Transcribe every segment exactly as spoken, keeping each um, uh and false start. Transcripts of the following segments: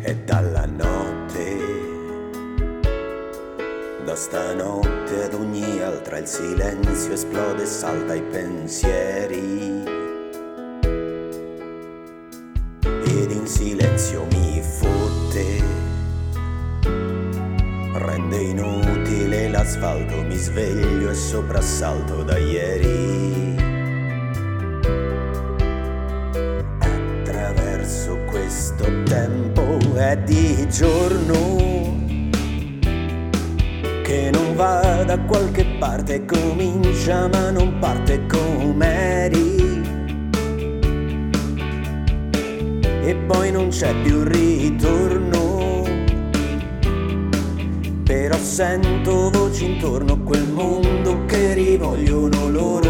E dalla notte, da stanotte ad ogni altra il silenzio esplode e salta i pensieri. Ed in silenzio mi fotte, rende inutile l'asfalto, mi sveglio e soprassalto da ieri. Attraverso questo tempo è di giorno che non va da qualche parte, comincia ma non parte com'eri. E poi non c'è più ritorno, però sento voci intorno, quel mondo che rivogliono loro.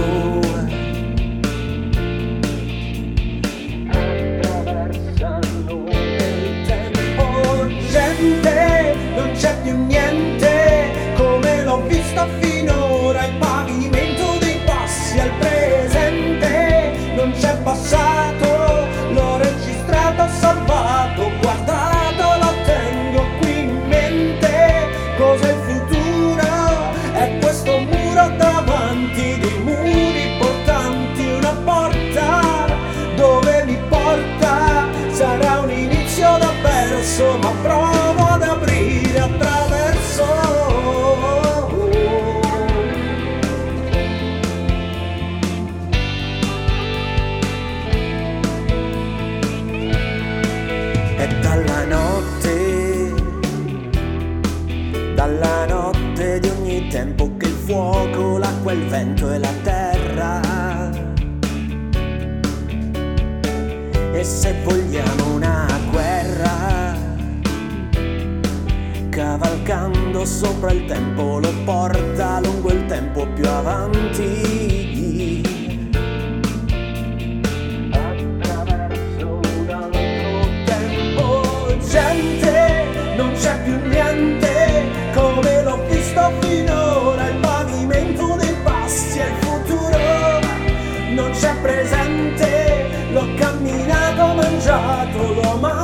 Attraversano il tempo, gente, non c'è più niente come l'ho vista finora, il pavimento dei passi al presente, non c'è passato, l'ho registrato, salvato, guardato, lo tengo qui in mente. Cos'è il futuro? È questo muro davanti, dei muri portanti, una porta dove mi porta, sarà un inizio da perso, ma provo ad aprire attraverso. E dalla notte, dalla notte di ogni tempo che il fuoco, l'acqua, il vento e la terra. E se vogliamo una guerra, cavalcando sopra il tempo, lo porta lungo il tempo più avanti. Attraverso un altro tempo, gente, non c'è più niente come l'ho visto finora, il pavimento dei passi è il futuro, non c'è presente, l'ho camminato, mangiato, l'ho amato.